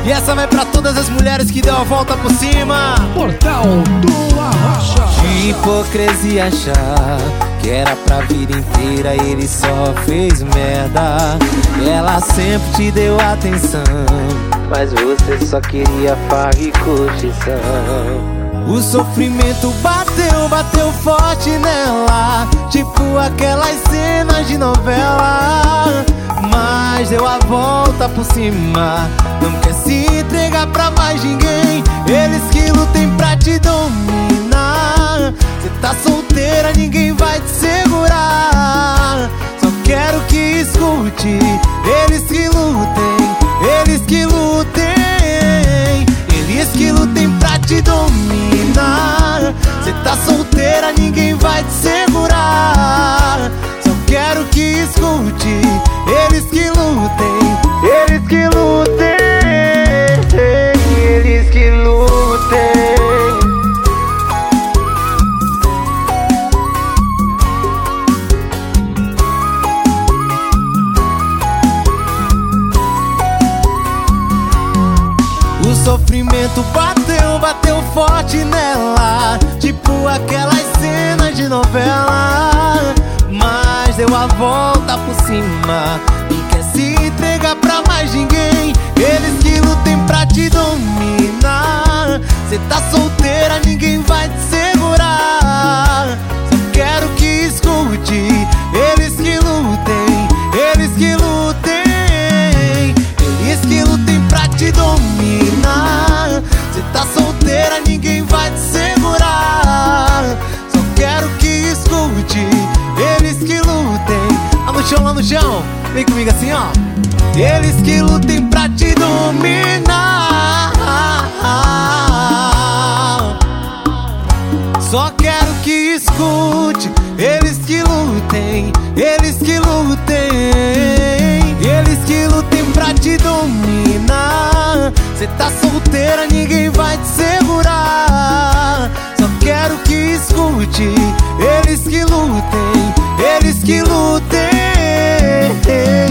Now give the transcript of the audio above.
E essa vai pra todas as mulheres que deu a volta por cima. Portal do Arrocha. De hipocrisia achar que era pra vida inteira, ele só fez merda. Ela sempre te deu atenção, mas você só queria farra e curtição. O sofrimento bateu forte nela, tipo aquelas cenas de novela. Mas deu a volta por cima, não quer se entregar pra mais ninguém. Eles que lutem pra te dominar. Cê tá solteira, ninguém vai te segurar. Só quero que escute. Eles que lutem, eles que lutem. Eles que lutem pra te dominar. Cê tá solteira, ninguém vai te segurar. Só quero que escute. Eles que lutem, eles que lutem. Eles que lutem. O sofrimento bateu forte nela, tipo aquelas cenas de novela. Mas deu a volta por cima, não quer se entregar pra mais ninguém. Eles que lutem pra te dominar. Cê tá solteira, ninguém vai te segurar. Só quero que escute. Eles que lutem, eles que lutem. Eles que lutem pra te dominar. Cê tá solteira, ninguém vai te segurar. Só quero que escute. Eles que lutem. Lá no chão, lá no chão. Vem comigo assim, ó. Eles que lutem pra te dominar. Só quero que escute. Eles que lutem, eles que lutem. Eles que lutem pra te dominar. Cê tá solteira, ninguém vai te segurar. Só quero que escute. Eles que lutem, eles que lutem.